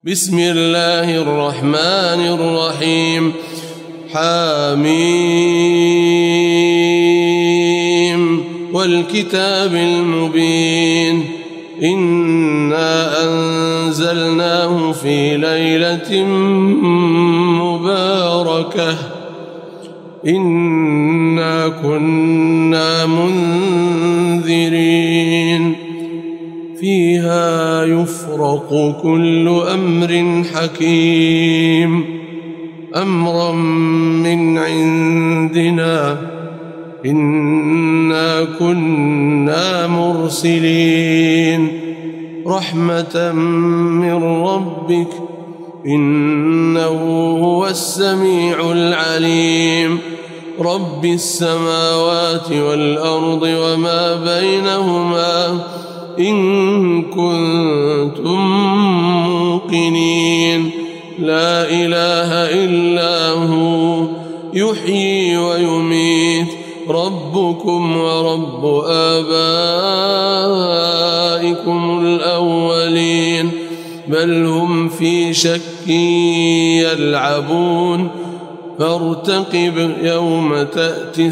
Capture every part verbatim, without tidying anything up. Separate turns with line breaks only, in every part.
بسم الله الرحمن الرحيم. حميم والكتاب المبين. إنا أنزلناه في ليلة مباركة إنا كنا منذرين فيها يفرق كل أمر حكيم أمرا من عندنا إنا كنا مرسلين رحمة من ربك إنه هو السميع العليم رب السماوات والأرض وما بينهما إن كنتم موقنين لا إله إلا هو يحيي ويميت ربكم ورب آبائكم الأولين بل هم في شك يلعبون فارتقب يوم تأتي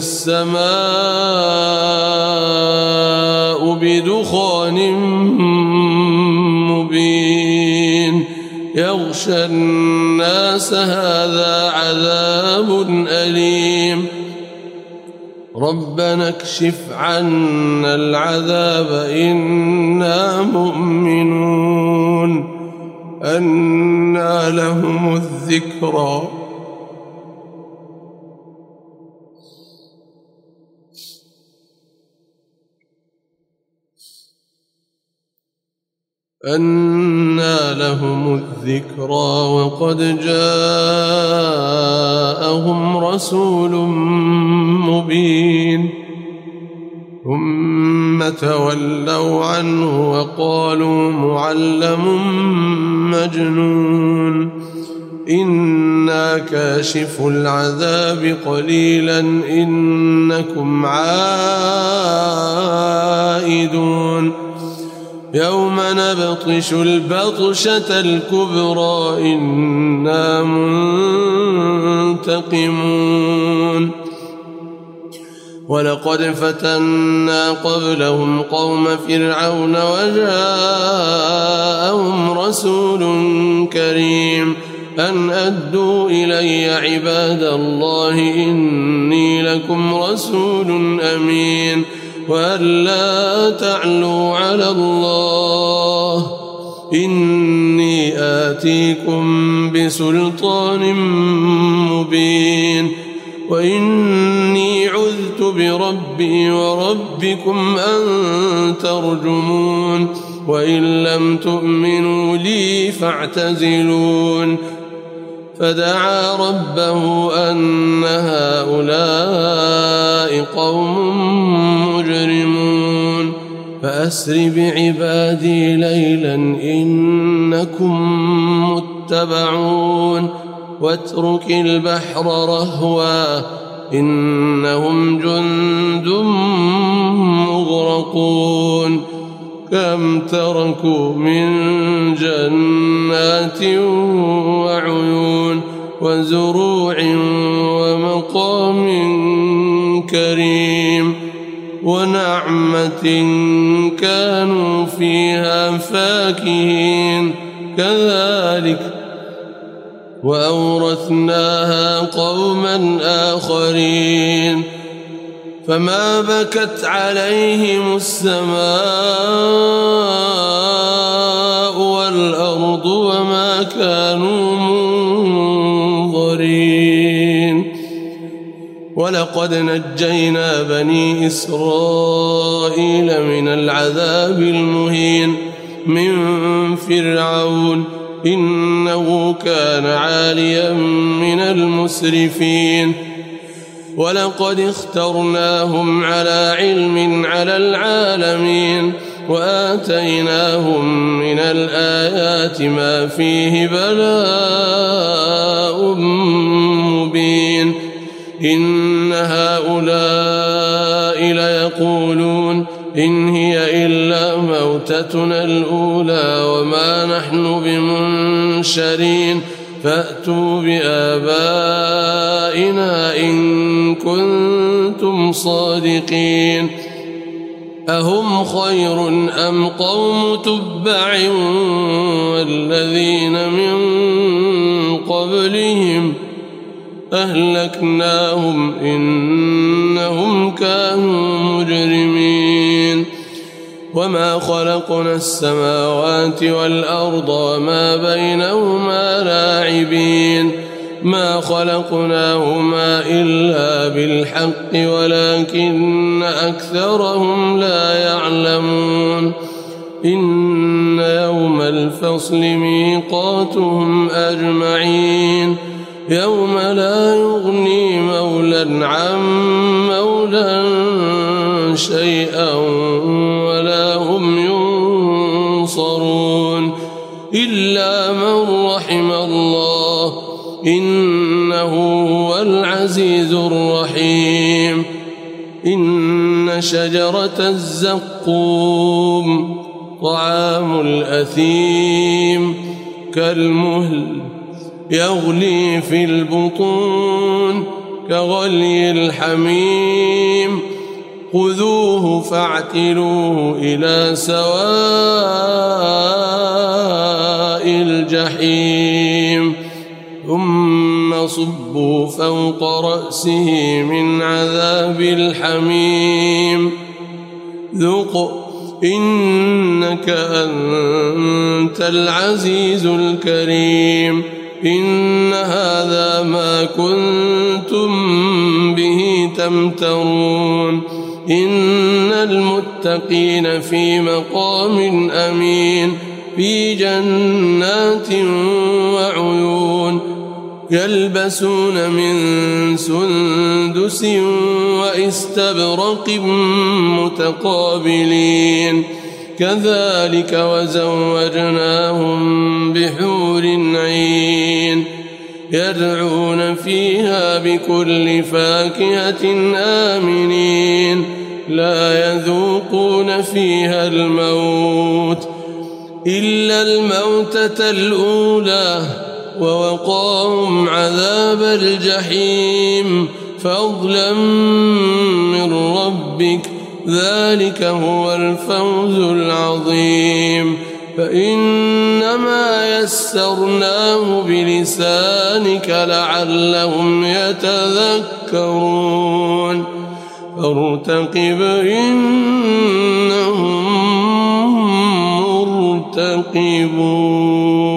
السماء بدخان مبين يغشى الناس هذا عذاب أليم ربنا اكشف عنا العذاب إنا مؤمنون أنى لهم الذكرى أنى لهم الذكرى وقد جاءهم رسول مبين ثم تولوا عنه وقالوا معلم مجنون إنا كاشف العذاب قليلا إنكم عائدون يوم نبطش البطشة الكبرى إنا منتقمون ولقد فتنا قبلهم قوم فرعون وجاءهم رسول كريم أن أدوا إلي عباد الله إني لكم رسول أمين وأن لا تعلوا على الله إني آتيكم بسلطان مبين وإني عذت بربي وربكم أن ترجمون وإن لم تؤمنوا لي فاعتزلون فدعا ربه أن هؤلاء قوم مجرمون فأسر بعبادي ليلا إنكم متبعون واترك البحر رهوا إنهم جند مغرقون كم تركوا من جنات وعيون وزروع ومقام كريم ونعمة كانوا فيها فاكهين كذلك وأورثناها قوما آخرين فما بكت عليهم السماء والأرض وما كانوا منظرين ولقد نجينا بني إسرائيل من العذاب المهين من فرعون إنه كان عاليا من المسرفين ولقد اخترناهم على علم على العالمين وآتيناهم من الآيات ما فيه بلاء مبين إن هؤلاء ليقولون إن هي إلا موت موتتنا الأولى وما نحن بمنشرين فأتوا بآبائنا إن كنتم صادقين أهم خير أم قوم تبع والذين من قبلهم أهلكناهم إنهم كانوا مجرمين وما خلقنا السماوات والأرض وما بينهما لاعبين ما خلقناهما إلا بالحق ولكن أكثرهم لا يعلمون إن يوم الفصل ميقاتهم أجمعين يوم لا يغني مولى عن مولى شيئا ولا هم ينصرون إلا من رحم الله إنه هو العزيز الرحيم إن شجرة الزقوم طعام الأثيم كالمهل يغلي في البطون كغلي الحميم خذوه فاعتلوه إلى سواء الجحيم ثم صبوا فوق رأسه من عذاب الحميم ذق إنك أنت العزيز الكريم إن هذا ما كنتم به تمترون إن المتقين في مقام أمين في جنات وعيون يلبسون من سندس وإستبرق متقابلين كذلك وزوجناهم بحور عين يدعون فيها بكل فاكهة آمنين لا يذوقون فيها الموت إلا الموتة الأولى ووقاهم عذاب الجحيم فضلا من ربك ذلك هو الفوز العظيم فإنما يسرناه بلسانك لعلهم يتذكرون فارتقب إنهم مرتقبون.